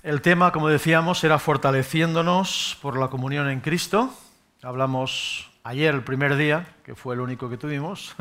El tema, como decíamos, era fortaleciéndonos por la comunión en Cristo. Hablamos ayer, el primer día, que fue el único que tuvimos,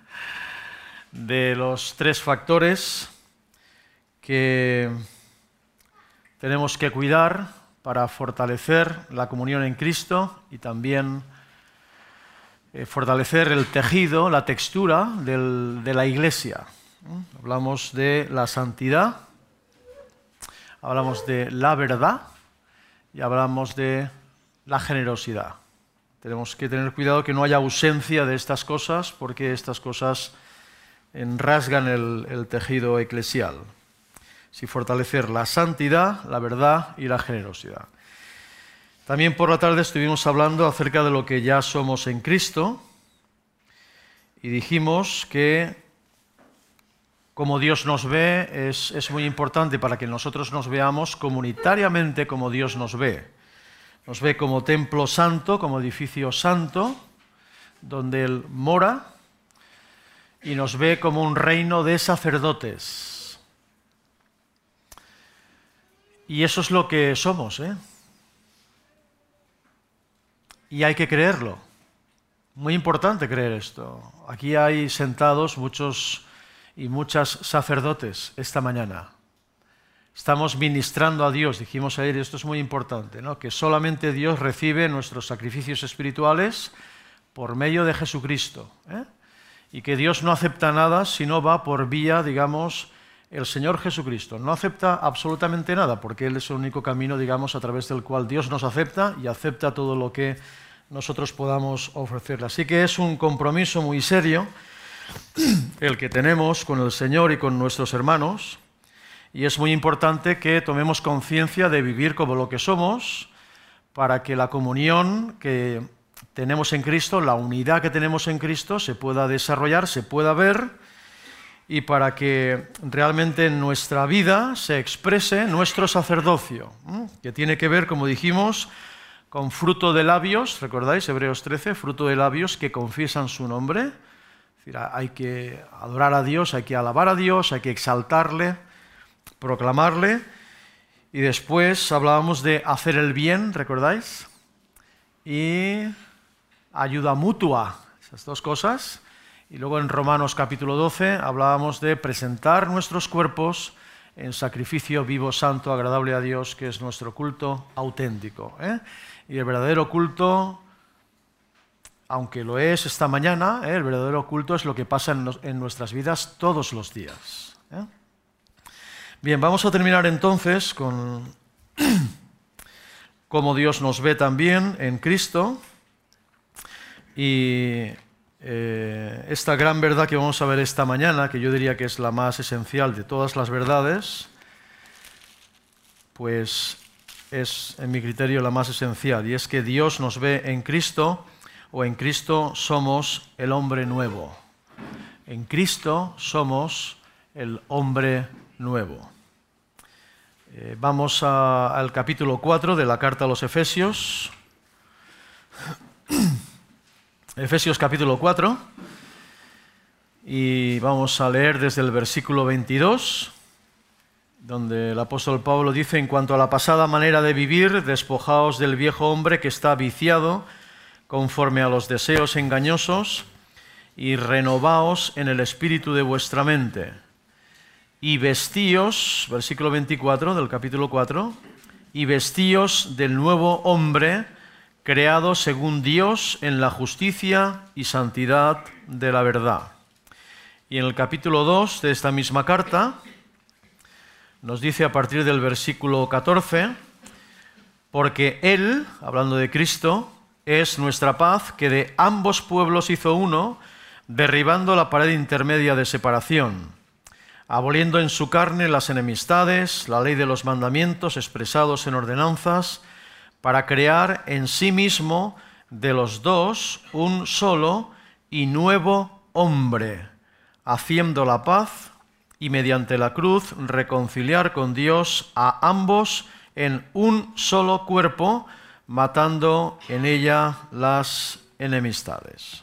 de los tres factores que tenemos que cuidar para fortalecer la comunión en Cristo y también fortalecer el tejido, la textura de la Iglesia. Hablamos de la santidad, hablamos de la verdad y hablamos de la generosidad. Tenemos que tener cuidado que no haya ausencia de estas cosas, porque estas cosas rasgan el tejido eclesial. Sí, fortalecer la santidad, la verdad y la generosidad. También por la tarde estuvimos hablando acerca de lo que ya somos en Cristo y dijimos que como Dios nos ve es muy importante para que nosotros nos veamos comunitariamente como Dios nos ve. Nos ve como templo santo, como edificio santo, donde Él mora, y nos ve como un reino de sacerdotes. Y eso es lo que somos, ¿eh? Y hay que creerlo. Muy importante creer esto. Aquí hay sentados muchos y muchas sacerdotes esta mañana. Estamos ministrando a Dios, dijimos ayer, y esto es muy importante, ¿no? Que solamente Dios recibe nuestros sacrificios espirituales por medio de Jesucristo, ¿eh? Y que Dios no acepta nada si no va por vía, digamos, el Señor Jesucristo. No acepta absolutamente nada, porque Él es el único camino, digamos, a través del cual Dios nos acepta y acepta todo lo que nosotros podamos ofrecerle. Así que es un compromiso muy serio el que tenemos con el Señor y con nuestros hermanos, y es muy importante que tomemos conciencia de vivir como lo que somos, para que la comunión que tenemos en Cristo, la unidad que tenemos en Cristo, se pueda desarrollar, se pueda ver, y para que realmente en nuestra vida se exprese nuestro sacerdocio, que tiene que ver, como dijimos, con fruto de labios, ¿recordáis? Hebreos 13, fruto de labios que confiesan su nombre. Hay que adorar a Dios, hay que alabar a Dios, hay que exaltarle, proclamarle. Y después hablábamos de hacer el bien, ¿recordáis? Y ayuda mutua, esas dos cosas. Y luego en Romanos capítulo 12 hablábamos de presentar nuestros cuerpos en sacrificio vivo, santo, agradable a Dios, que es nuestro culto auténtico, ¿eh? Y el verdadero culto, aunque lo es esta mañana, el verdadero culto es lo que pasa en nuestras vidas todos los días, ¿eh? Bien, vamos a terminar entonces con cómo Dios nos ve también en Cristo, y esta gran verdad que vamos a ver esta mañana, que yo diría que es la más esencial de todas las verdades, pues es, en mi criterio, la más esencial, y es que Dios nos ve en Cristo, o en Cristo somos el hombre nuevo. En Cristo somos el hombre nuevo. Vamos al capítulo 4 de la carta a los Efesios. Efesios capítulo 4. Y vamos a leer desde el versículo 22, donde el apóstol Pablo dice: en cuanto a la pasada manera de vivir, despojaos del viejo hombre que está viciado conforme a los deseos engañosos, y renovaos en el espíritu de vuestra mente. Y vestíos, versículo 24 del capítulo 4, y vestíos del nuevo hombre, creado según Dios en la justicia y santidad de la verdad. Y en el capítulo 2 de esta misma carta nos dice a partir del versículo 14, porque Él, hablando de Cristo, es nuestra paz, que de ambos pueblos hizo uno, derribando la pared intermedia de separación, aboliendo en su carne las enemistades, la ley de los mandamientos expresados en ordenanzas, para crear en sí mismo de los dos un solo y nuevo hombre, haciendo la paz, y mediante la cruz reconciliar con Dios a ambos en un solo cuerpo, matando en ella las enemistades.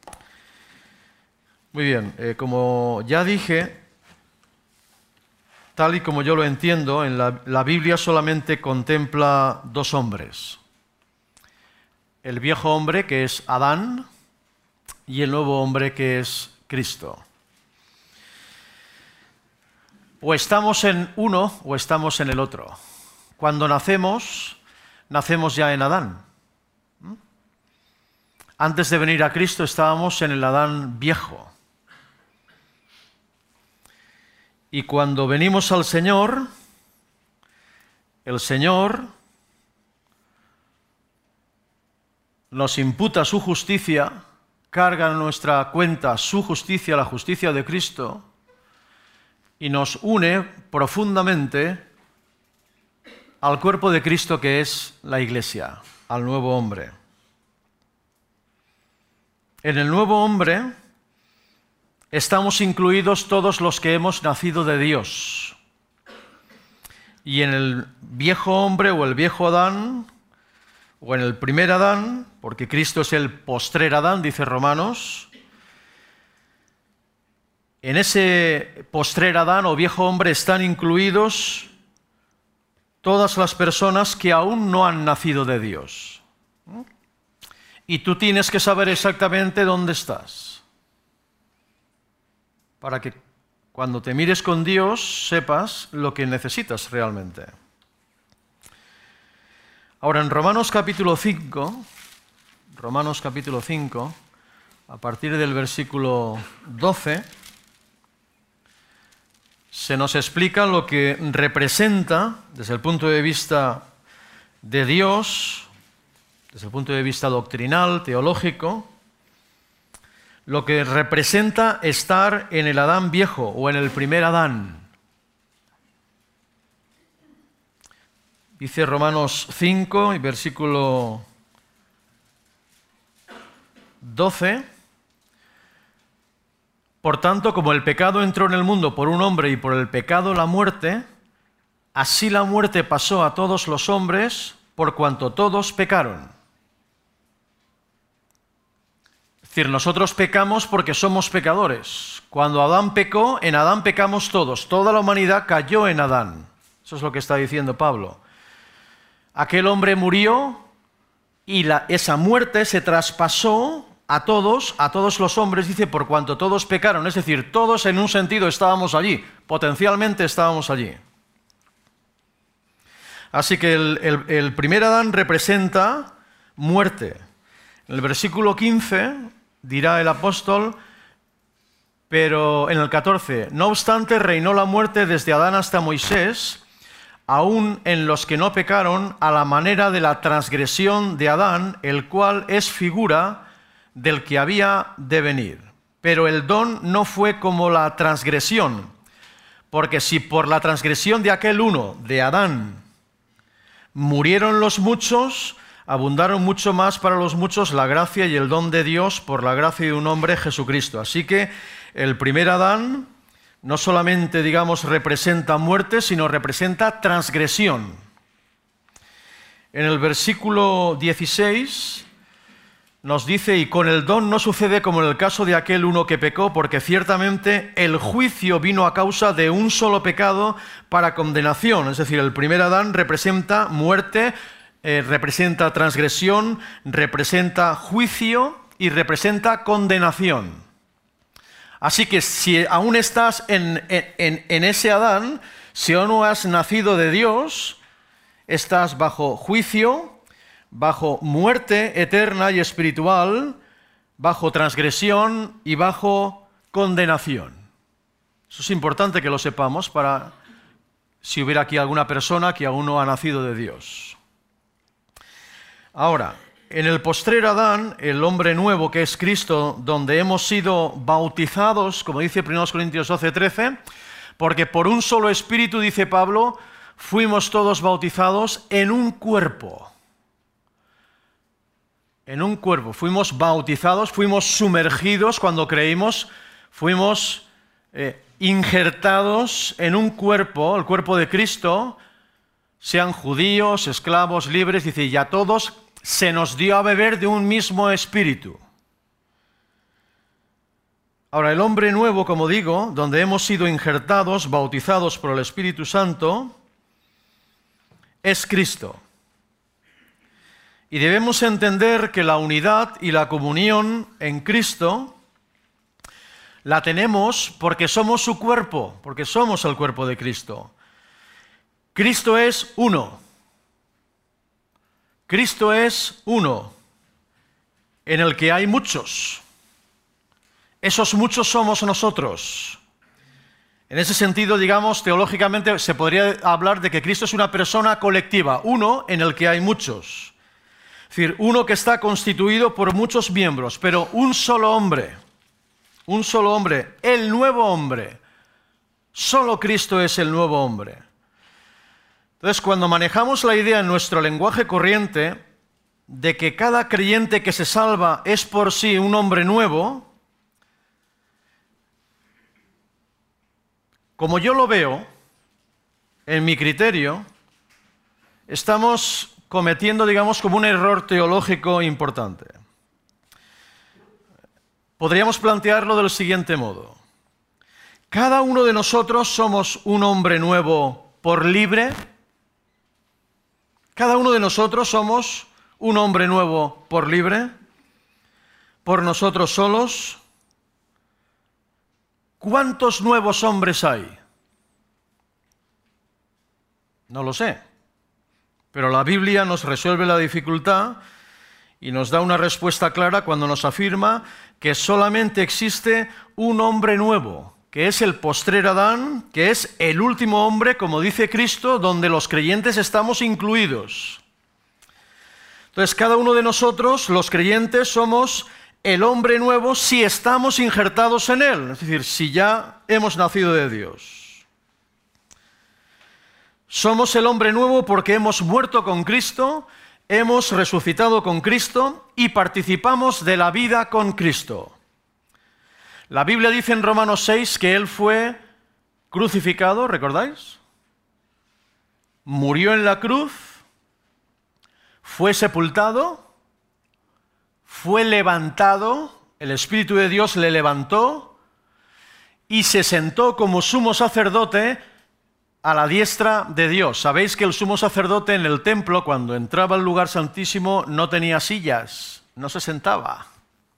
Muy bien, como ya dije, tal y como yo lo entiendo, en la Biblia solamente contempla dos hombres. El viejo hombre, que es Adán, y el nuevo hombre, que es Cristo. O estamos en uno o estamos en el otro. Cuando nacemos ya en Adán. Antes de venir a Cristo estábamos en el Adán viejo. Y cuando venimos al Señor, el Señor nos imputa su justicia, carga en nuestra cuenta su justicia, la justicia de Cristo, y nos une profundamente al cuerpo de Cristo, que es la Iglesia, al nuevo hombre. En el nuevo hombre estamos incluidos todos los que hemos nacido de Dios. Y en el viejo hombre o el viejo Adán, o en el primer Adán, porque Cristo es el postrer Adán, dice Romanos, en ese postrer Adán o viejo hombre están incluidos todas las personas que aún no han nacido de Dios. Y tú tienes que saber exactamente dónde estás, para que cuando te mires con Dios sepas lo que necesitas realmente. Ahora, en Romanos capítulo 5, a partir del versículo 12, se nos explica lo que representa, desde el punto de vista de Dios, desde el punto de vista doctrinal, teológico, lo que representa estar en el Adán viejo o en el primer Adán. Dice Romanos 5, y versículo 12, por tanto, como el pecado entró en el mundo por un hombre y por el pecado la muerte, así la muerte pasó a todos los hombres por cuanto todos pecaron. Es decir, nosotros pecamos porque somos pecadores. Cuando Adán pecó, en Adán pecamos todos. Toda la humanidad cayó en Adán. Eso es lo que está diciendo Pablo. Aquel hombre murió y esa muerte se traspasó a todos los hombres, dice, por cuanto todos pecaron. Es decir, todos en un sentido estábamos allí, potencialmente estábamos allí. Así que el primer Adán representa muerte. En el versículo 15 dirá el apóstol, pero en el 14, no obstante reinó la muerte desde Adán hasta Moisés, aún en los que no pecaron, a la manera de la transgresión de Adán, el cual es figura del que había de venir. Pero el don no fue como la transgresión, porque si por la transgresión de aquel uno, de Adán, murieron los muchos, abundaron mucho más para los muchos la gracia y el don de Dios por la gracia de un hombre, Jesucristo. Así que el primer Adán no solamente, digamos, representa muerte, sino representa transgresión. En el versículo 16 nos dice, y con el don no sucede como en el caso de aquel uno que pecó, porque ciertamente el juicio vino a causa de un solo pecado para condenación. Es decir, el primer Adán representa muerte, representa transgresión, representa juicio y representa condenación. Así que si aún estás en ese Adán, si aún no has nacido de Dios, estás bajo juicio, bajo muerte eterna y espiritual, bajo transgresión y bajo condenación. Eso es importante que lo sepamos para si hubiera aquí alguna persona que aún no ha nacido de Dios. Ahora, en el postrer Adán, el hombre nuevo que es Cristo, donde hemos sido bautizados, como dice 1 Corintios 12:13, porque por un solo espíritu, dice Pablo, fuimos todos bautizados en un cuerpo. En un cuerpo. Fuimos bautizados, fuimos sumergidos cuando creímos, fuimos injertados en un cuerpo, el cuerpo de Cristo, sean judíos, esclavos, libres, dice, y a todos se nos dio a beber de un mismo espíritu. Ahora, el hombre nuevo, como digo, donde hemos sido injertados, bautizados por el Espíritu Santo, es Cristo. Y debemos entender que la unidad y la comunión en Cristo la tenemos porque somos su cuerpo, porque somos el cuerpo de Cristo. Cristo es uno. Cristo es uno, en el que hay muchos. Esos muchos somos nosotros. En ese sentido, digamos, teológicamente se podría hablar de que Cristo es una persona colectiva, uno en el que hay muchos. Es decir, uno que está constituido por muchos miembros, pero un solo hombre, el nuevo hombre. Solo Cristo es el nuevo hombre. Entonces, cuando manejamos la idea en nuestro lenguaje corriente de que cada creyente que se salva es por sí un hombre nuevo, como yo lo veo, en mi criterio, estamos cometiendo, digamos, como un error teológico importante. Podríamos plantearlo del siguiente modo. Cada uno de nosotros somos un hombre nuevo por libre. Cada uno de nosotros somos un hombre nuevo por libre, por nosotros solos. ¿Cuántos nuevos hombres hay? No lo sé, pero la Biblia nos resuelve la dificultad y nos da una respuesta clara cuando nos afirma que solamente existe un hombre nuevo, que es el postrer Adán, que es el último hombre, como dice Cristo, donde los creyentes estamos incluidos. Entonces, cada uno de nosotros, los creyentes, somos el hombre nuevo si estamos injertados en Él, es decir, si ya hemos nacido de Dios. Somos el hombre nuevo porque hemos muerto con Cristo, hemos resucitado con Cristo y participamos de la vida con Cristo. La Biblia dice en Romanos 6 que Él fue crucificado, ¿recordáis? Murió en la cruz, fue sepultado, fue levantado, el Espíritu de Dios le levantó y se sentó como sumo sacerdote a la diestra de Dios. Sabéis que el sumo sacerdote en el templo, cuando entraba al lugar santísimo, no tenía sillas, no se sentaba.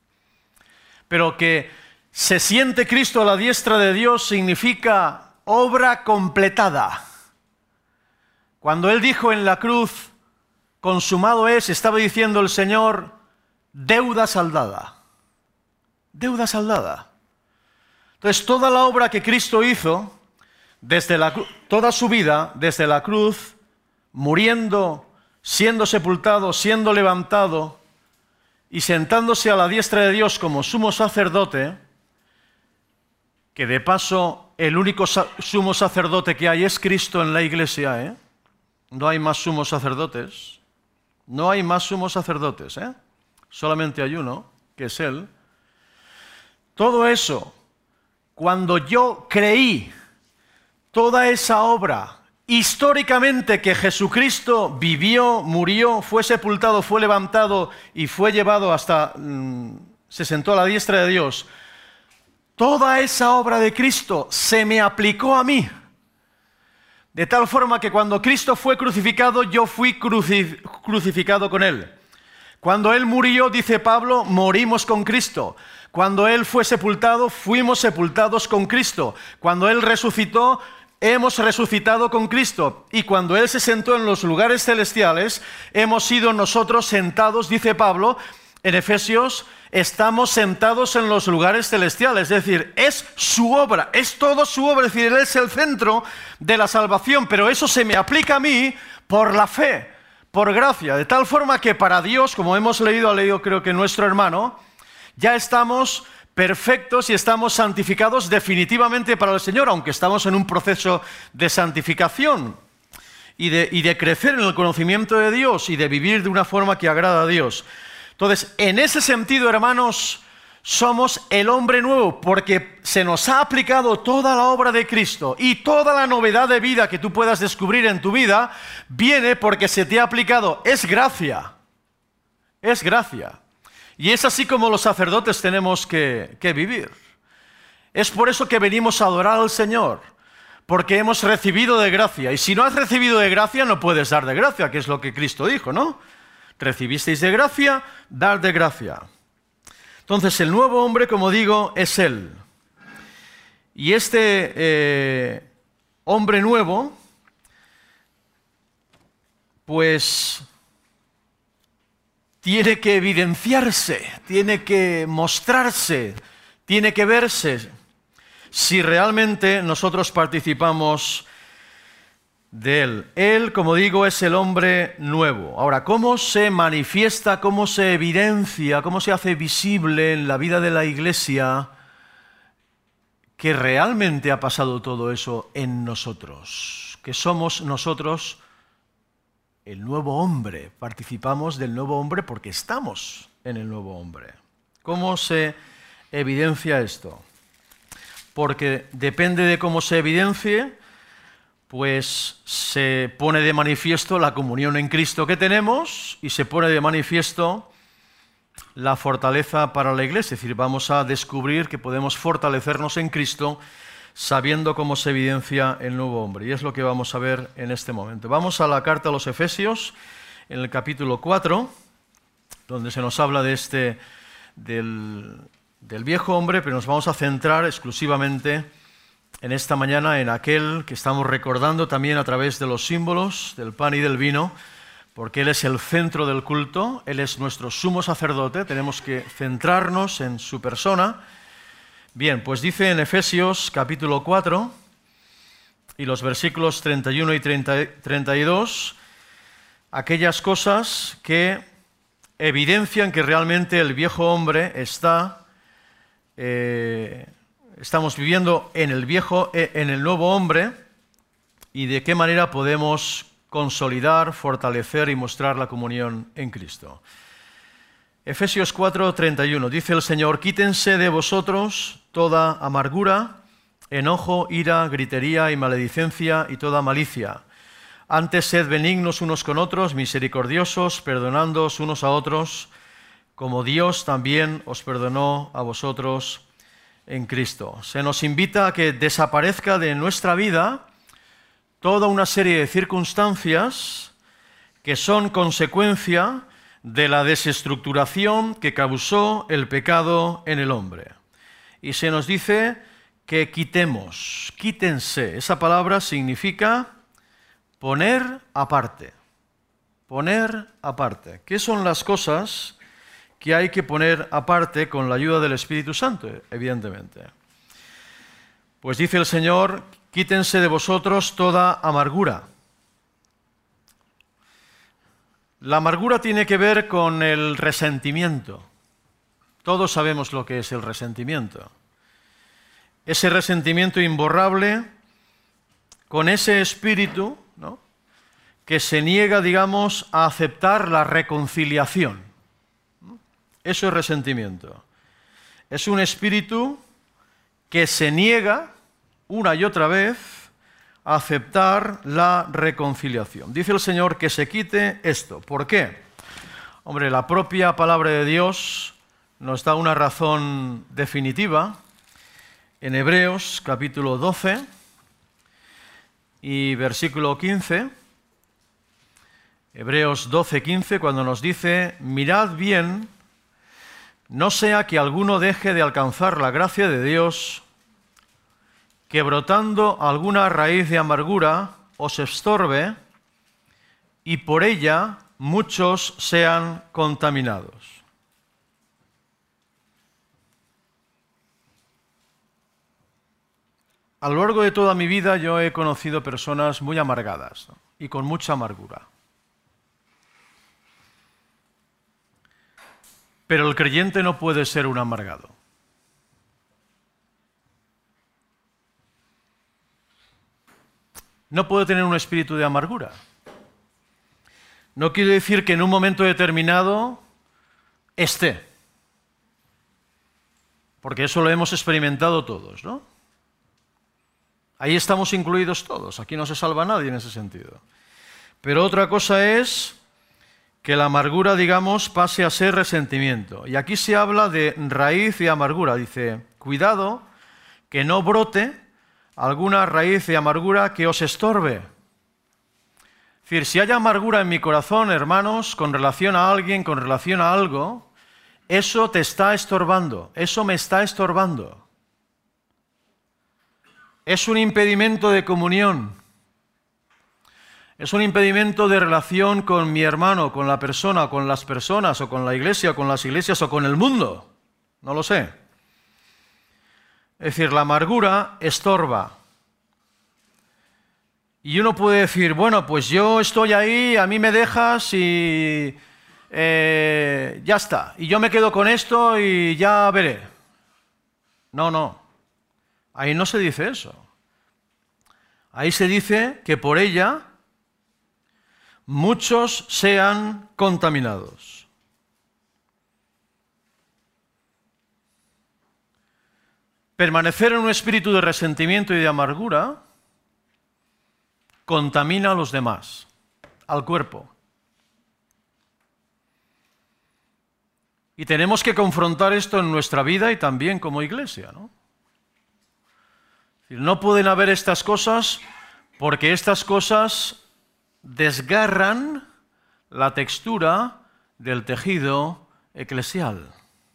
Pero que se siente Cristo a la diestra de Dios significa obra completada. Cuando Él dijo en la cruz, consumado es, estaba diciendo el Señor, deuda saldada. Deuda saldada. Entonces, toda la obra que Cristo hizo, toda su vida, desde la cruz, muriendo, siendo sepultado, siendo levantado y sentándose a la diestra de Dios como sumo sacerdote, que de paso el único sumo sacerdote que hay es Cristo en la iglesia, ¿eh? No hay más sumos sacerdotes. No hay más sumos sacerdotes, ¿eh? Solamente hay uno, que es Él. Todo eso, cuando yo creí toda esa obra, históricamente que Jesucristo vivió, murió, fue sepultado, fue levantado y fue llevado hasta, se sentó a la diestra de Dios, toda esa obra de Cristo se me aplicó a mí. De tal forma que cuando Cristo fue crucificado, yo fui crucificado con Él. Cuando Él murió, dice Pablo, morimos con Cristo. Cuando Él fue sepultado, fuimos sepultados con Cristo. Cuando Él resucitó, hemos resucitado con Cristo. Y cuando Él se sentó en los lugares celestiales, hemos sido nosotros sentados, dice Pablo, en Efesios, estamos sentados en los lugares celestiales. Es decir, es su obra, es todo su obra. Es decir, Él es el centro de la salvación. Pero eso se me aplica a mí por la fe, por gracia. De tal forma que para Dios, como hemos leído, ha leído creo que nuestro hermano, ya estamos perfectos y estamos santificados definitivamente para el Señor, aunque estamos en un proceso de santificación y de crecer en el conocimiento de Dios y de vivir de una forma que agrada a Dios. Entonces, en ese sentido, hermanos, somos el hombre nuevo porque se nos ha aplicado toda la obra de Cristo y toda la novedad de vida que tú puedas descubrir en tu vida viene porque se te ha aplicado. Es gracia. Es gracia. Y es así como los sacerdotes tenemos que vivir. Es por eso que venimos a adorar al Señor, porque hemos recibido de gracia. Y si no has recibido de gracia, no puedes dar de gracia, que es lo que Cristo dijo, ¿no? Recibisteis de gracia, dar de gracia. Entonces, el nuevo hombre, como digo, es Él. Y este hombre nuevo, pues, tiene que evidenciarse, tiene que mostrarse, tiene que verse, si realmente nosotros participamos de Él. Él, como digo, es el hombre nuevo. Ahora, ¿cómo se manifiesta, cómo se evidencia, cómo se hace visible en la vida de la Iglesia que realmente ha pasado todo eso en nosotros? Que somos nosotros el nuevo hombre, participamos del nuevo hombre porque estamos en el nuevo hombre. ¿Cómo se evidencia esto? Porque depende de cómo se evidencie, pues se pone de manifiesto la comunión en Cristo que tenemos y se pone de manifiesto la fortaleza para la Iglesia. Es decir, vamos a descubrir que podemos fortalecernos en Cristo sabiendo cómo se evidencia el nuevo hombre. Y es lo que vamos a ver en este momento. Vamos a la carta a los Efesios, en el capítulo 4, donde se nos habla de del viejo hombre, pero nos vamos a centrar exclusivamente en esta mañana en aquel que estamos recordando también a través de los símbolos del pan y del vino, porque Él es el centro del culto, Él es nuestro sumo sacerdote, tenemos que centrarnos en su persona. Bien, pues dice en Efesios capítulo 4 y los versículos 31 y 32 aquellas cosas que evidencian que realmente el viejo hombre estamos viviendo en el nuevo hombre y de qué manera podemos consolidar, fortalecer y mostrar la comunión en Cristo. Efesios 4:31, dice el Señor: quítense de vosotros toda amargura, enojo, ira, gritería y maledicencia y toda malicia. Antes sed benignos unos con otros, misericordiosos, perdonándoos unos a otros, como Dios también os perdonó a vosotros en Cristo. Se nos invita a que desaparezca de nuestra vida toda una serie de circunstancias que son consecuencia de la desestructuración que causó el pecado en el hombre. Y se nos dice que quitemos, quítense. Esa palabra significa poner aparte. Poner aparte. ¿Qué son las cosas que hay que poner aparte con la ayuda del Espíritu Santo? Evidentemente. Pues dice el Señor: quítense de vosotros toda amargura. La amargura tiene que ver con el resentimiento. Todos sabemos lo que es el resentimiento. Ese resentimiento imborrable con ese espíritu, ¿no?, que se niega, digamos, a aceptar la reconciliación. Eso es resentimiento. Es un espíritu que se niega una y otra vez a aceptar la reconciliación. Dice el Señor que se quite esto. ¿Por qué? Hombre, la propia palabra de Dios nos da una razón definitiva en Hebreos capítulo 12 y versículo 15. Hebreos 12:15, cuando nos dice: mirad bien, no sea que alguno deje de alcanzar la gracia de Dios, que brotando alguna raíz de amargura os estorbe y por ella muchos sean contaminados. A lo largo de toda mi vida yo he conocido personas muy amargadas, ¿no?, y con mucha amargura. Pero el creyente no puede ser un amargado. No puede tener un espíritu de amargura. No quiere decir que en un momento determinado esté, porque eso lo hemos experimentado todos, ¿no? Ahí estamos incluidos todos, aquí no se salva nadie en ese sentido. Pero otra cosa es que la amargura, digamos, pase a ser resentimiento. Y aquí se habla de raíz y amargura. Dice: cuidado, que no brote alguna raíz de amargura que os estorbe. Es decir, si hay amargura en mi corazón, hermanos, con relación a alguien, con relación a algo, eso te está estorbando, eso me está estorbando. Es un impedimento de comunión. Es un impedimento de relación con mi hermano, con la persona, con las personas, o con la iglesia, o con las iglesias, o con el mundo. No lo sé. Es decir, la amargura estorba. Y uno puede decir, bueno, pues yo estoy ahí, a mí me dejas y ya está. Y yo me quedo con esto y ya veré. No, no. Ahí no se dice eso. Ahí se dice que por ella muchos sean contaminados. Permanecer en un espíritu de resentimiento y de amargura contamina a los demás, al cuerpo. Y tenemos que confrontar esto en nuestra vida y también como iglesia, ¿no? No pueden haber estas cosas porque estas cosas desgarran la textura del tejido eclesial.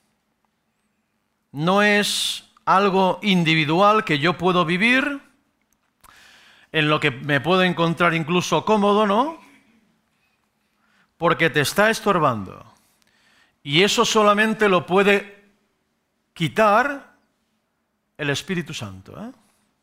No es algo individual que yo puedo vivir, en lo que me puedo encontrar incluso cómodo, ¿no? Porque te está estorbando. Y eso solamente lo puede quitar el Espíritu Santo, ¿eh?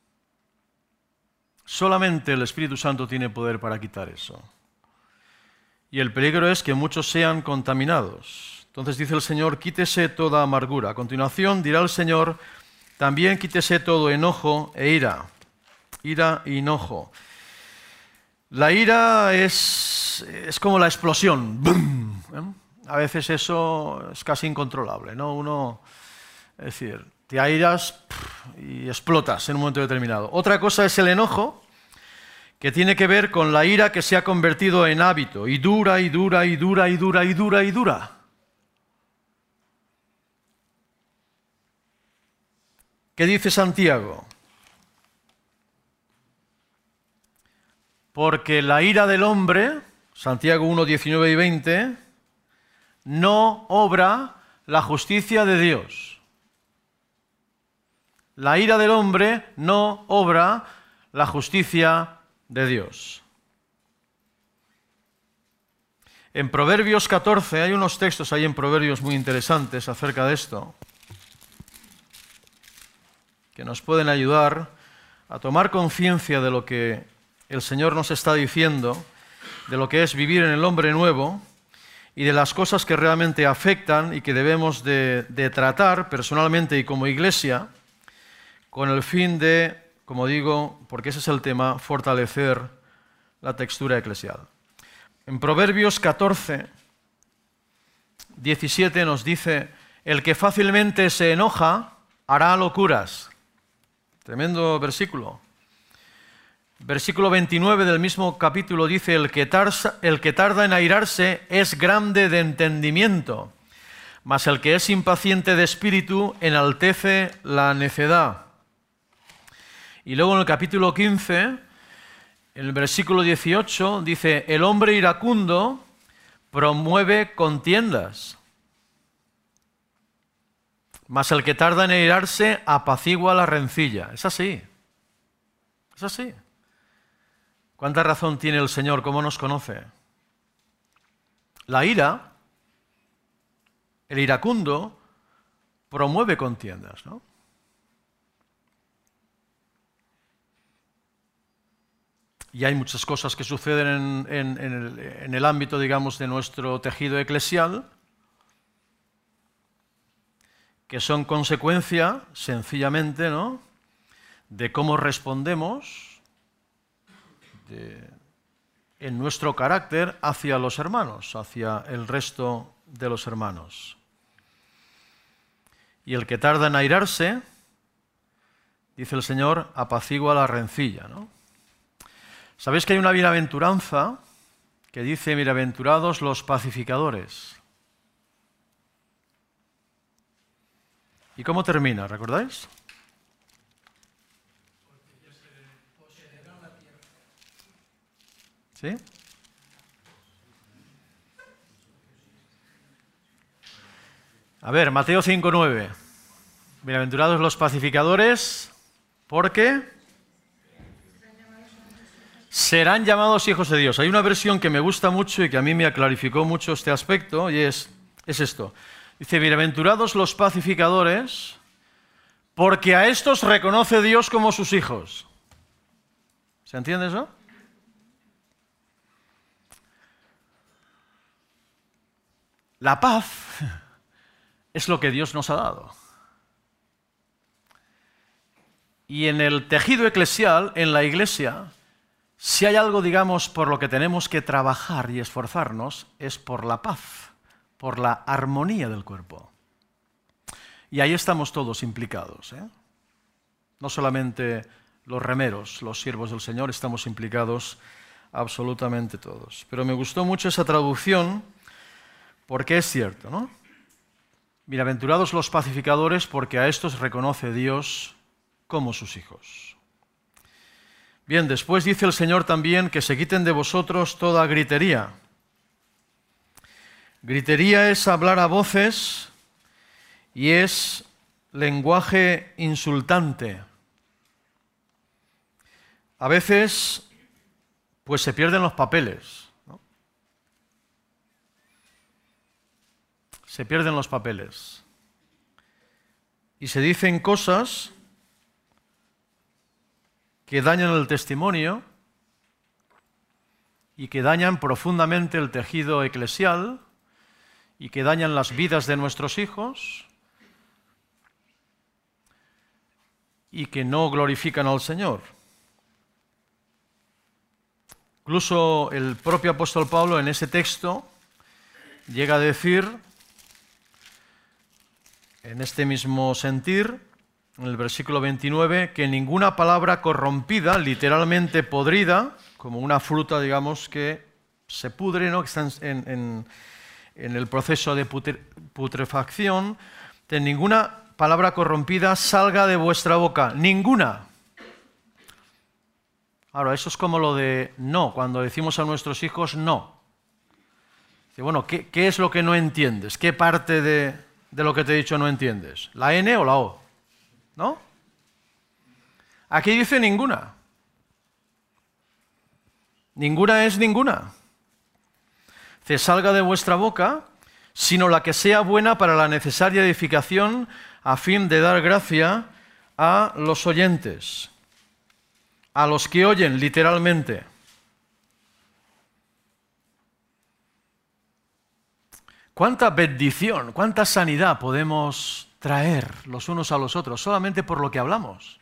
Solamente el Espíritu Santo tiene poder para quitar eso. Y el peligro es que muchos sean contaminados. Entonces dice el Señor, quítese toda amargura. A continuación dirá el Señor, también quítese todo enojo e ira. Ira y enojo. La ira es como la explosión. ¡Bum! A veces eso es casi incontrolable, ¿no? Es decir, te airas y explotas en un momento determinado. Otra cosa es el enojo, que tiene que ver con la ira que se ha convertido en hábito, y dura, y dura, y dura, y dura, y dura, y dura. ¿Qué dice Santiago? Porque la ira del hombre, Santiago 1, 19 y 20, no obra la justicia de Dios. La ira del hombre no obra la justicia de Dios. En Proverbios 14, hay unos textos ahí en Proverbios muy interesantes acerca de esto, que nos pueden ayudar a tomar conciencia de lo que el Señor nos está diciendo, de lo que es vivir en el hombre nuevo y de las cosas que realmente afectan y que debemos de tratar personalmente y como iglesia, con el fin de, como digo, porque ese es el tema, fortalecer la textura eclesial. En Proverbios 14, 17 nos dice, el que fácilmente se enoja hará locuras. Tremendo versículo. Versículo 29 del mismo capítulo dice, el que tarda en airarse es grande de entendimiento, mas el que es impaciente de espíritu enaltece la necedad. Y luego en el capítulo 15, en el versículo 18, dice, el hombre iracundo promueve contiendas, mas el que tarda en airarse apacigua la rencilla. Es así. Es así. ¿Cuánta razón tiene el Señor? ¿Cómo nos conoce? La ira, el iracundo, promueve contiendas, ¿no? Y hay muchas cosas que suceden en el ámbito, digamos, de nuestro tejido eclesial, que son consecuencia, sencillamente, ¿no?, de cómo respondemos en nuestro carácter hacia los hermanos, hacia el resto de los hermanos. Y el que tarda en airarse, dice el Señor, apacigua la rencilla, ¿no? ¿Sabéis que hay una bienaventuranza que dice, bienaventurados los pacificadores? ¿Y cómo termina? ¿Recordáis? ¿Sí? A ver, Mateo 5:9. Bienaventurados los pacificadores, porque serán llamados hijos de Dios. Hay una versión que me gusta mucho y que a mí me clarificó mucho este aspecto, y es esto. Dice, bienaventurados los pacificadores, porque a estos reconoce Dios como sus hijos. ¿Se entiende eso? La paz es lo que Dios nos ha dado. Y en el tejido eclesial, en la Iglesia, si hay algo, digamos, por lo que tenemos que trabajar y esforzarnos, es por la paz, por la armonía del cuerpo. Y ahí estamos todos implicados, ¿eh? No solamente los remeros, los siervos del Señor, estamos implicados absolutamente todos. Pero me gustó mucho esa traducción porque es cierto, ¿no? Bienaventurados los pacificadores, porque a estos reconoce Dios como sus hijos. Bien, después dice el Señor también que se quiten de vosotros toda gritería. Gritería es hablar a voces y es lenguaje insultante. A veces, pues se pierden los papeles, ¿no? Se pierden los papeles. Y se dicen cosas que dañan el testimonio y que dañan profundamente el tejido eclesial y que dañan las vidas de nuestros hijos y que no glorifican al Señor. Incluso el propio apóstol Pablo en ese texto llega a decir, en este mismo sentir, en el versículo 29, que ninguna palabra corrompida, literalmente podrida, como una fruta, digamos, que se pudre, ¿no? Que está en el proceso de putrefacción, que ninguna palabra corrompida salga de vuestra boca, ninguna. Ahora, eso es como lo de no, cuando decimos a nuestros hijos no. Dice, bueno, ¿qué es lo que no entiendes? ¿Qué parte de lo que te he dicho no entiendes? ¿La N o la O? ¿No? Aquí dice ninguna. Ninguna es ninguna. Que salga de vuestra boca, sino la que sea buena para la necesaria edificación a fin de dar gracia a los oyentes, a los que oyen literalmente. ¿Cuánta bendición, cuánta sanidad podemos traer los unos a los otros solamente por lo que hablamos?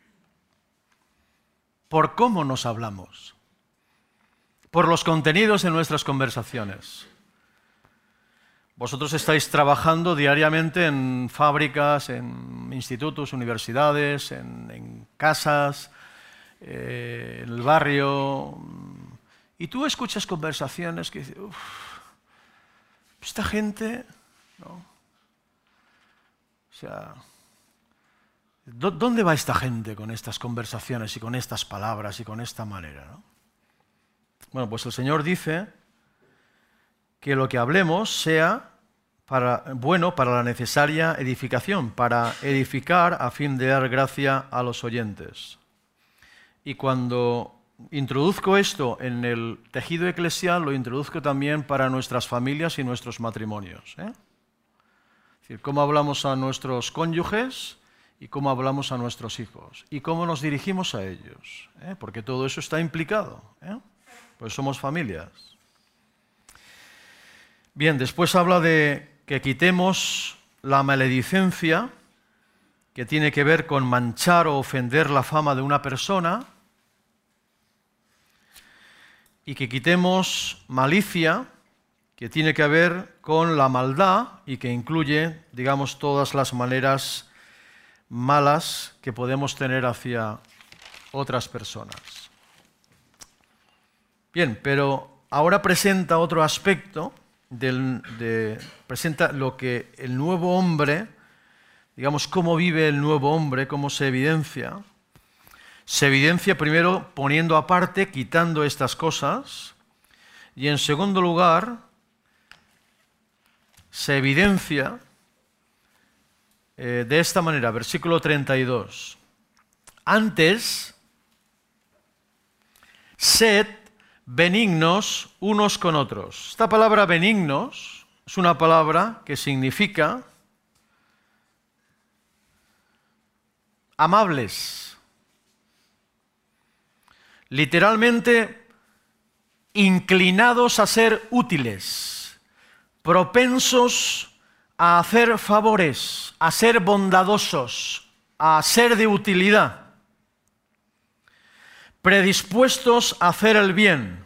Por cómo nos hablamos, por los contenidos de nuestras conversaciones. Vosotros estáis trabajando diariamente en fábricas, en institutos, universidades, en casas, en el barrio, y tú escuchas conversaciones que dices, esta gente, ¿no? O sea, ¿dónde va esta gente con estas conversaciones y con estas palabras y con esta manera, ¿no? Bueno, pues el Señor dice que lo que hablemos sea bueno para la necesaria edificación, para edificar a fin de dar gracia a los oyentes. Y cuando introduzco esto en el tejido eclesial, lo introduzco también para nuestras familias y nuestros matrimonios, ¿eh? Es decir, cómo hablamos a nuestros cónyuges y cómo hablamos a nuestros hijos y cómo nos dirigimos a ellos, ¿eh? Porque todo eso está implicado, ¿eh? Pues somos familias. Bien, después habla de que quitemos la maledicencia, que tiene que ver con manchar o ofender la fama de una persona, y que quitemos malicia, que tiene que ver con la maldad y que incluye, digamos, todas las maneras malas que podemos tener hacia otras personas. Bien, pero ahora presenta otro aspecto, presenta lo que el nuevo hombre, digamos, cómo vive el nuevo hombre, cómo se evidencia. Se evidencia primero poniendo aparte, quitando estas cosas, Y en segundo lugar, se evidencia de esta manera, versículo 32. Antes, sed benignos unos con otros. Esta palabra benignos es una palabra que significa amables. Literalmente, inclinados a ser útiles, propensos a hacer favores, a ser bondadosos, a ser de utilidad, predispuestos a hacer el bien.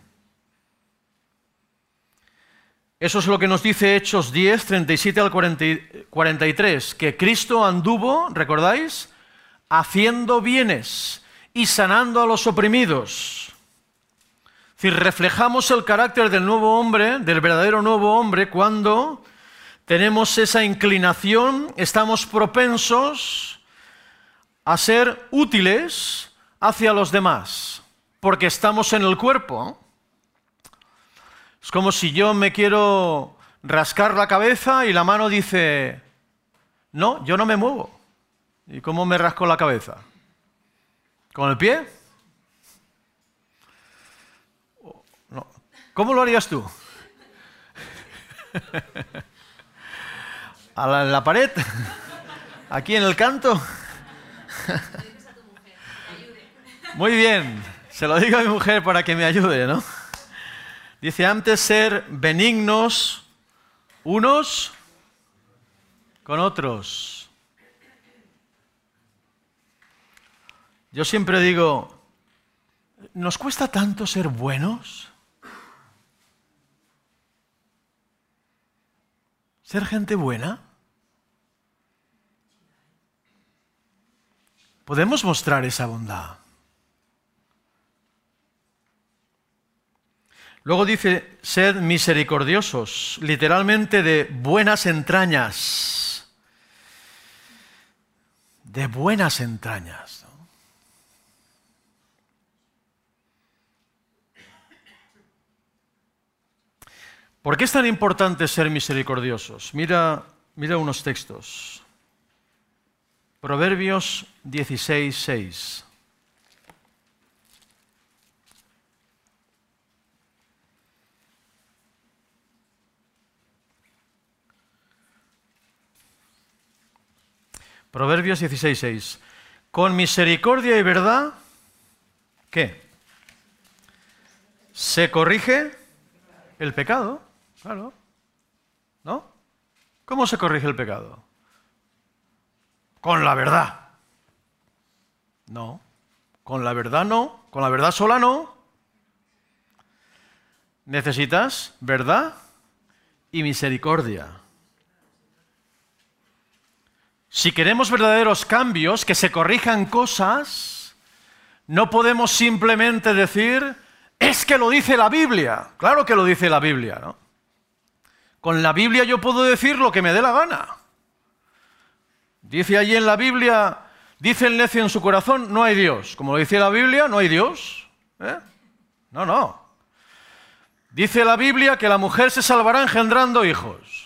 Eso es lo que nos dice Hechos 10, 37 al 43, que Cristo anduvo, ¿recordáis?, haciendo bienes y sanando a los oprimidos. Es decir, reflejamos el carácter del nuevo hombre, del verdadero nuevo hombre, cuando tenemos esa inclinación, estamos propensos a ser útiles hacia los demás, porque estamos en el cuerpo. Es como si yo me quiero rascar la cabeza y la mano dice, no, yo no me muevo. ¿Y cómo me rasco la cabeza? ¿Con el pie? No. ¿Cómo lo harías tú? ¿En la pared? ¿Aquí en el canto? Muy bien, se lo digo a mi mujer para que me ayude, ¿no? Dice, antes ser benignos unos con otros. Yo siempre digo, ¿nos cuesta tanto ser buenos? ¿Ser gente buena? ¿Podemos mostrar esa bondad? Luego dice, sed misericordiosos, literalmente de buenas entrañas. De buenas entrañas, ¿no? ¿Por qué es tan importante ser misericordiosos? Mira unos textos. Proverbios 16, 6. Proverbios 16, 6. Con misericordia y verdad, ¿qué? Se corrige el pecado, claro. ¿No? ¿Cómo se corrige el pecado? Con la verdad. No. Con la verdad no. Con la verdad sola no. Necesitas verdad y misericordia. Si queremos verdaderos cambios, que se corrijan cosas, no podemos simplemente decir, es que lo dice la Biblia. Claro que lo dice la Biblia, ¿no? Con la Biblia yo puedo decir lo que me dé la gana. Dice allí en la Biblia, dice el necio en su corazón, no hay Dios. Como lo dice la Biblia, no hay Dios. No. Dice la Biblia que la mujer se salvará engendrando hijos.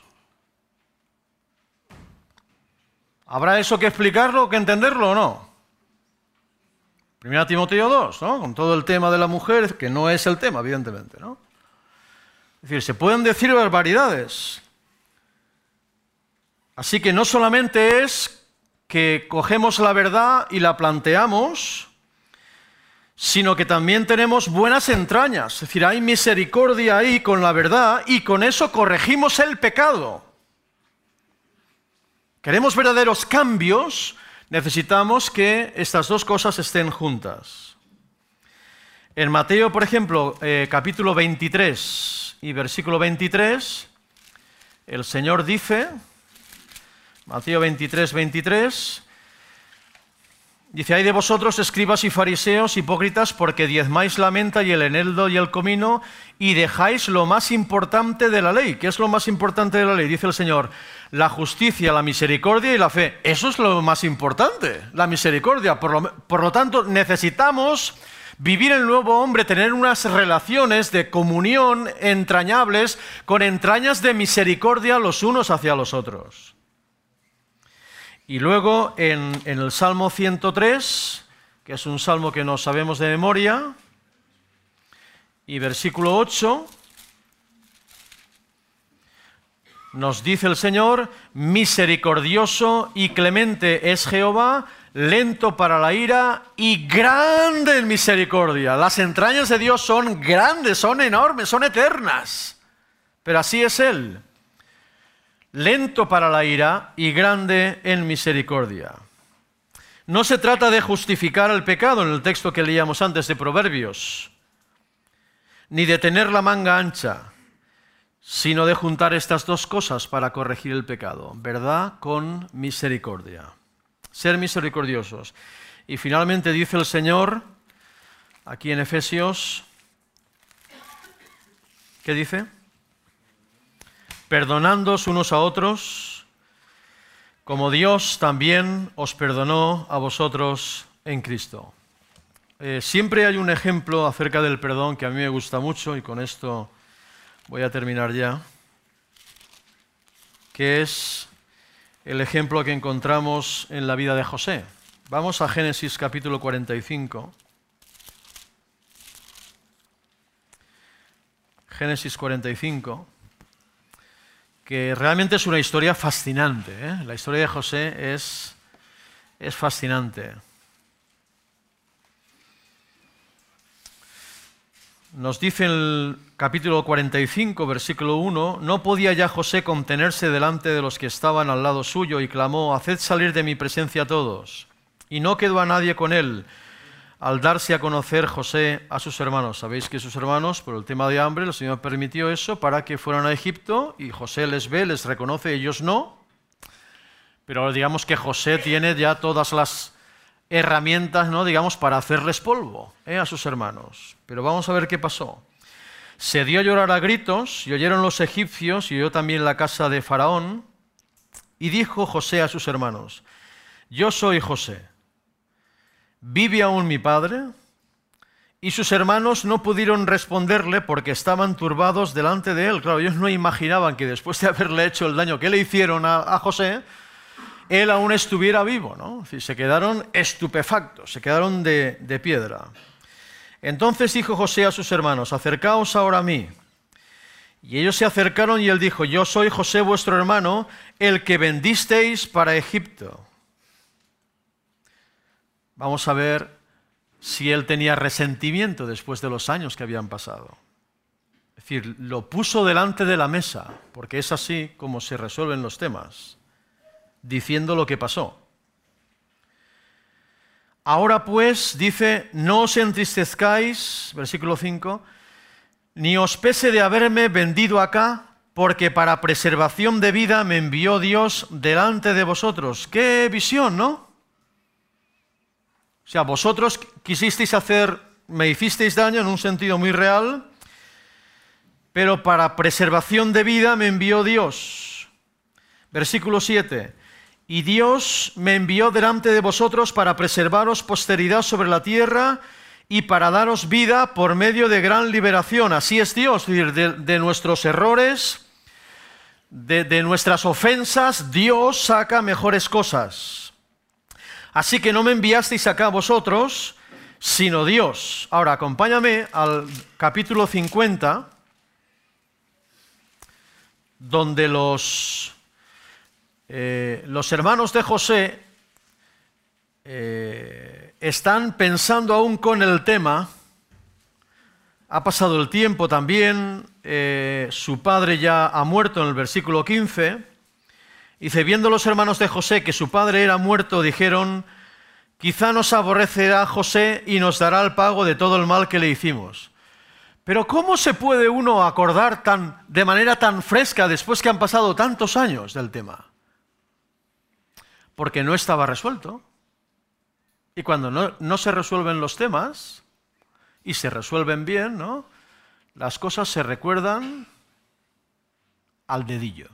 ¿Habrá eso que explicarlo, que entenderlo o no? 1 Timoteo 2, ¿no? Con todo el tema de la mujer, que no es el tema, evidentemente, ¿no? Es decir, se pueden decir barbaridades. Así que no solamente es que cogemos la verdad y la planteamos, sino que también tenemos buenas entrañas. Es decir, hay misericordia ahí con la verdad y con eso corregimos el pecado. Queremos verdaderos cambios, necesitamos que estas dos cosas estén juntas. En Mateo, por ejemplo, capítulo 23 y versículo 23, el Señor dice, Mateo 23, 23, dice, ay de vosotros, escribas y fariseos, hipócritas, porque diezmáis la menta y el eneldo y el comino, y dejáis lo más importante de la ley. ¿Qué es lo más importante de la ley? Dice el Señor, la justicia, la misericordia y la fe. Eso es lo más importante, la misericordia. Por lo tanto, necesitamos Vivir el nuevo hombre, tener unas relaciones de comunión entrañables con entrañas de misericordia los unos hacia los otros. Y luego en el Salmo 103, que es un salmo que no sabemos de memoria, y versículo 8, nos dice el Señor: misericordioso y clemente es Jehová, lento para la ira y grande en misericordia. Las entrañas de Dios son grandes, son enormes, son eternas, pero así es Él. Lento para la ira y grande en misericordia. No se trata de justificar el pecado en el texto que leíamos antes de Proverbios, ni de tener la manga ancha, sino de juntar estas dos cosas para corregir el pecado: verdad con misericordia. Ser misericordiosos. Y finalmente dice el Señor, aquí en Efesios, ¿qué dice? Perdonándoos unos a otros, como Dios también os perdonó a vosotros en Cristo. Siempre hay un ejemplo acerca del perdón que a mí me gusta mucho, y con esto voy a terminar ya, que es el ejemplo que encontramos en la vida de José. Vamos a Génesis capítulo 45. Génesis 45, que realmente es una historia fascinante, ¿eh? La historia de José es fascinante. Nos dice en el capítulo 45, versículo 1, no podía ya José contenerse delante de los que estaban al lado suyo y clamó: haced salir de mi presencia a todos. Y no quedó a nadie con él al darse a conocer José a sus hermanos. Sabéis que sus hermanos, por el tema de hambre, el Señor permitió eso para que fueran a Egipto, y José les ve, les reconoce, ellos no. Pero digamos que José tiene ya todas las herramientas, ¿no?, digamos, para hacerles polvo a sus hermanos. Pero vamos a ver qué pasó. Se dio a llorar a gritos, y oyeron los egipcios, y oyó también la casa de Faraón, y dijo José a sus hermanos: yo soy José, ¿vive aún mi padre? Y sus hermanos no pudieron responderle porque estaban turbados delante de él. Claro, ellos no imaginaban que después de haberle hecho el daño que le hicieron a José, él aún estuviera vivo, ¿no? Es decir, se quedaron estupefactos, se quedaron de piedra. Entonces dijo José a sus hermanos: acercaos ahora a mí. Y ellos se acercaron, y él dijo: yo soy José vuestro hermano, el que vendisteis para Egipto. Vamos a ver si él tenía resentimiento después de los años que habían pasado. Es decir, lo puso delante de la mesa, porque es así como se resuelven los temas, diciendo lo que pasó. Ahora pues, dice, no os entristezcáis, versículo 5, ni os pese de haberme vendido acá, porque para preservación de vida me envió Dios delante de vosotros. ¡Qué visión!, ¿no? O sea, vosotros me hicisteis daño en un sentido muy real, pero para preservación de vida me envió Dios. Versículo 7. Y Dios me envió delante de vosotros para preservaros posteridad sobre la tierra y para daros vida por medio de gran liberación. Así es Dios, es decir, de nuestros errores, de nuestras ofensas, Dios saca mejores cosas. Así que no me enviasteis acá vosotros, sino Dios. Ahora, acompáñame al capítulo 50, donde los hermanos de José están pensando aún con el tema. Ha pasado el tiempo también, su padre ya ha muerto en el versículo 15. Dice: viendo los hermanos de José que su padre era muerto, dijeron: quizá nos aborrecerá José y nos dará el pago de todo el mal que le hicimos. Pero ¿cómo se puede uno acordar de manera tan fresca después que han pasado tantos años del tema? Porque no estaba resuelto. Y cuando no se resuelven los temas, y se resuelven bien, ¿no?, las cosas se recuerdan al dedillo.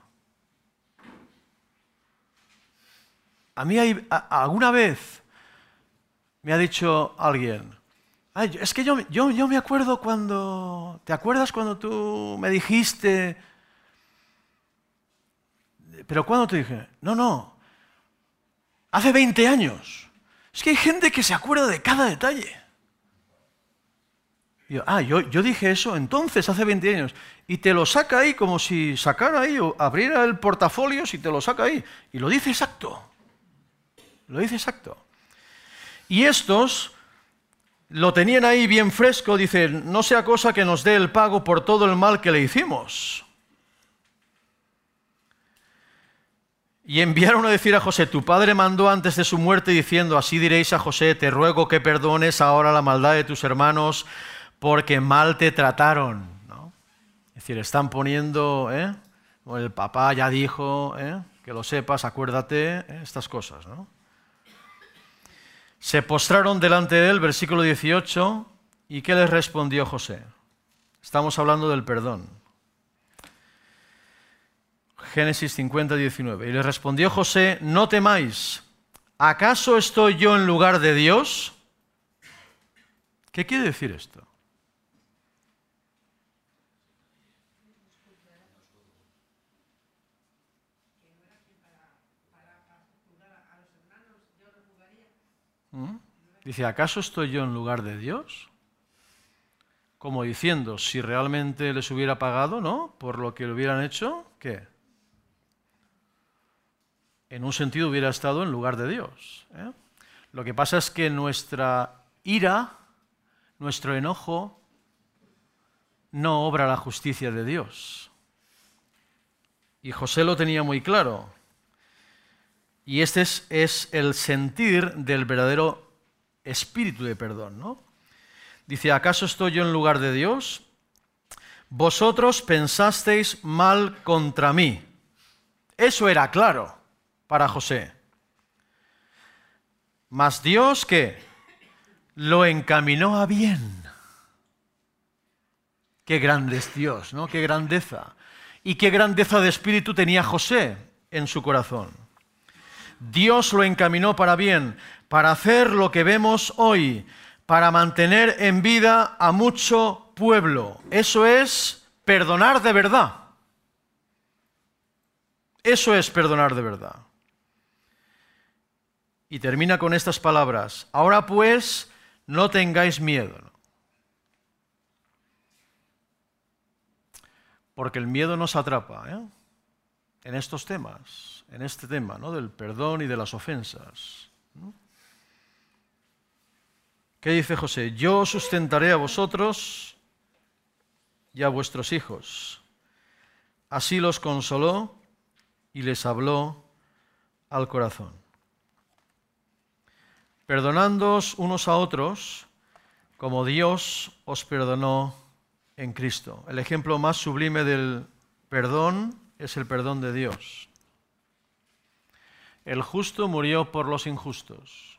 A mí alguna vez me ha dicho alguien: Ay, es que yo me acuerdo cuando... ¿Te acuerdas cuando tú me dijiste? ¿Pero cuándo te dije? No, hace 20 años. Es que hay gente que se acuerda de cada detalle. Y yo dije eso entonces, hace 20 años. Y te lo saca ahí como si sacara ahí o abriera el portafolio y te lo saca ahí. Y lo dice exacto. Lo dice exacto. Y estos lo tenían ahí bien fresco, dice, no sea cosa que nos dé el pago por todo el mal que le hicimos. Y enviaron a decir a José, tu padre mandó antes de su muerte diciendo, así diréis a José, te ruego que perdones ahora la maldad de tus hermanos, porque mal te trataron, ¿no? Es decir, están poniendo, el papá ya dijo, que lo sepas, acuérdate, estas cosas, ¿no? Se postraron delante de él, versículo 18, ¿y qué les respondió José? Estamos hablando del perdón. Génesis 50, 19. Y le respondió José, no temáis, ¿acaso estoy yo en lugar de Dios? ¿Qué quiere decir esto? Dice, ¿acaso estoy yo en lugar de Dios? Como diciendo, si realmente les hubiera pagado, ¿no? Por lo que le hubieran hecho, ¿qué? En un sentido hubiera estado en lugar de Dios. Lo que pasa es que nuestra ira, nuestro enojo, no obra la justicia de Dios. Y José lo tenía muy claro. Y este es el sentir del verdadero espíritu de perdón, ¿no? Dice, ¿acaso estoy yo en lugar de Dios? Vosotros pensasteis mal contra mí. Eso era claro para José. Mas Dios, ¿qué? Lo encaminó a bien. Qué grande es Dios, ¿no? Qué grandeza. Y qué grandeza de espíritu tenía José en su corazón. Dios lo encaminó para bien, para hacer lo que vemos hoy, para mantener en vida a mucho pueblo. Eso es perdonar de verdad. Eso es perdonar de verdad. Y termina con estas palabras. Ahora pues, no tengáis miedo. Porque el miedo nos atrapa, en estos temas, en este tema, ¿no? Del perdón y de las ofensas, ¿no? ¿Qué dice José? Yo sustentaré a vosotros y a vuestros hijos. Así los consoló y les habló al corazón. Perdonándoos unos a otros, como Dios os perdonó en Cristo. El ejemplo más sublime del perdón es el perdón de Dios. El justo murió por los injustos.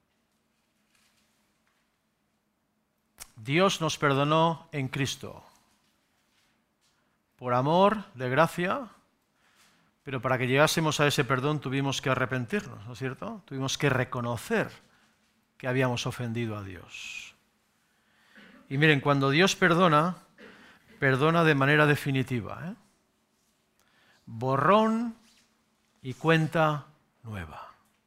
Dios nos perdonó en Cristo. Por amor, de gracia, pero para que llegásemos a ese perdón tuvimos que arrepentirnos, ¿no es cierto? Tuvimos que reconocer que habíamos ofendido a Dios. Y miren, cuando Dios perdona, perdona de manera definitiva, borrón y cuenta nueva.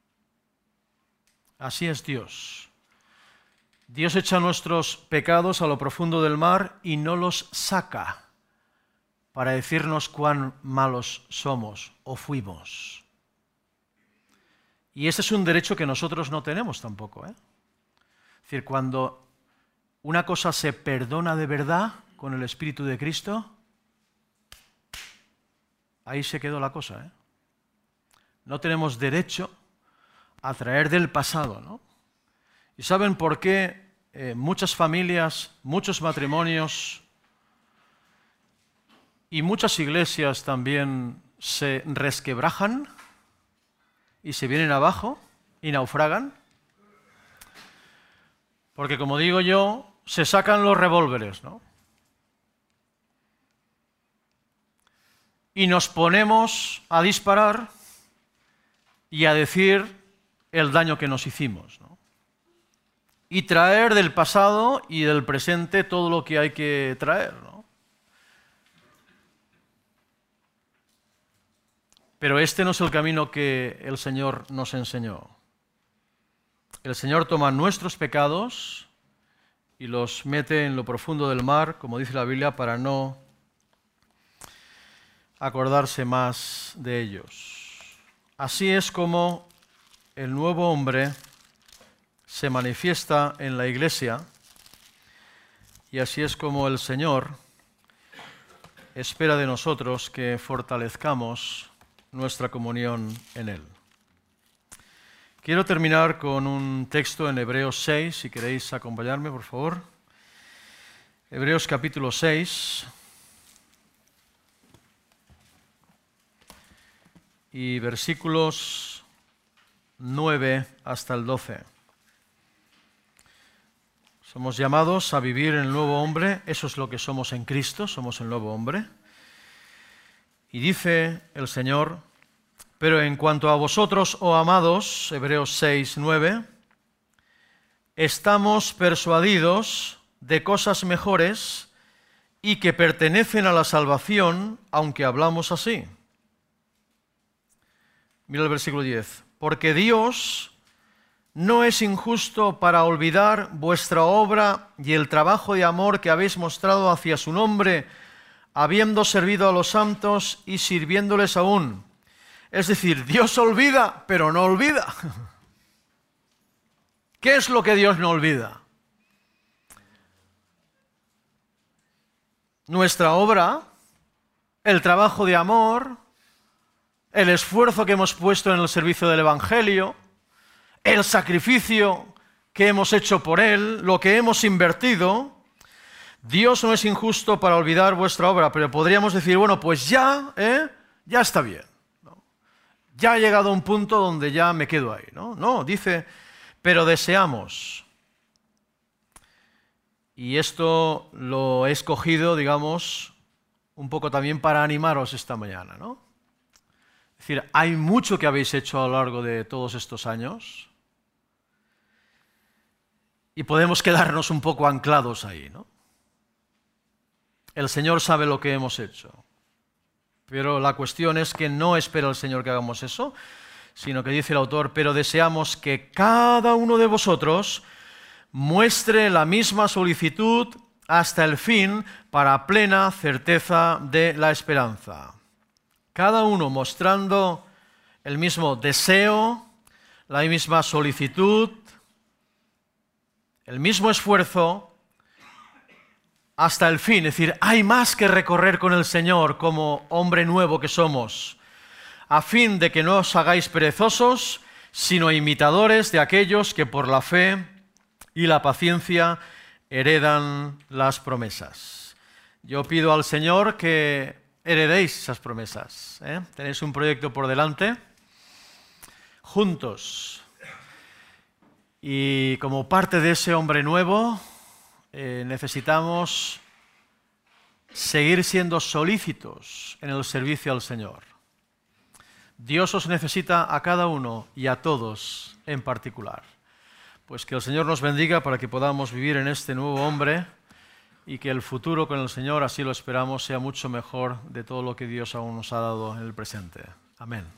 Así es Dios. Dios echa nuestros pecados a lo profundo del mar y no los saca para decirnos cuán malos somos o fuimos. Y ese es un derecho que nosotros no tenemos tampoco, Es decir, cuando una cosa se perdona de verdad con el Espíritu de Cristo, ahí se quedó la cosa, No tenemos derecho a traer del pasado, ¿no? ¿Y saben por qué muchas familias, muchos matrimonios y muchas iglesias también se resquebrajan y se vienen abajo y naufragan? Porque, como digo yo, se sacan los revólveres, ¿no? Y nos ponemos a disparar y a decir el daño que nos hicimos, ¿no? y traer del pasado y del presente todo lo que hay que traer, ¿no? Pero este no es el camino que el Señor nos enseñó. El Señor toma nuestros pecados y los mete en lo profundo del mar, como dice la Biblia, para no acordarse más de ellos. Así es como el nuevo hombre se manifiesta en la iglesia y así es como el Señor espera de nosotros que fortalezcamos nuestra comunión en Él. Quiero terminar con un texto en Hebreos 6, si queréis acompañarme, por favor. Hebreos capítulo 6 y versículos 9 hasta el 12. Somos llamados a vivir en el nuevo hombre, eso es lo que somos en Cristo, somos el nuevo hombre. Y dice el Señor: pero en cuanto a vosotros, oh amados, Hebreos 6, 9, estamos persuadidos de cosas mejores y que pertenecen a la salvación, aunque hablamos así. Mira el versículo 10. Porque Dios no es injusto para olvidar vuestra obra y el trabajo de amor que habéis mostrado hacia su nombre, habiendo servido a los santos y sirviéndoles aún. Es decir, Dios olvida, pero no olvida. ¿Qué es lo que Dios no olvida? Nuestra obra, el trabajo de amor, el esfuerzo que hemos puesto en el servicio del Evangelio, el sacrificio que hemos hecho por Él, lo que hemos invertido. Dios no es injusto para olvidar vuestra obra, pero podríamos decir, bueno, pues ya está bien. Ya he llegado a un punto donde ya me quedo ahí, ¿no? No, dice, pero deseamos. Y esto lo he escogido, digamos, un poco también para animaros esta mañana, ¿no? Es decir, hay mucho que habéis hecho a lo largo de todos estos años y podemos quedarnos un poco anclados ahí, ¿no? El Señor sabe lo que hemos hecho. Pero la cuestión es que no espera el Señor que hagamos eso, sino que dice el autor, pero deseamos que cada uno de vosotros muestre la misma solicitud hasta el fin para plena certeza de la esperanza. Cada uno mostrando el mismo deseo, la misma solicitud, el mismo esfuerzo, hasta el fin. Es decir, hay más que recorrer con el Señor como hombre nuevo que somos, a fin de que no os hagáis perezosos, sino imitadores de aquellos que por la fe y la paciencia heredan las promesas. Yo pido al Señor que heredéis esas promesas. Tenéis un proyecto por delante, juntos. Y como parte de ese hombre nuevo, necesitamos seguir siendo solícitos en el servicio al Señor. Dios os necesita a cada uno y a todos en particular. Pues que el Señor nos bendiga para que podamos vivir en este nuevo hombre y que el futuro con el Señor, así lo esperamos, sea mucho mejor de todo lo que Dios aún nos ha dado en el presente. Amén.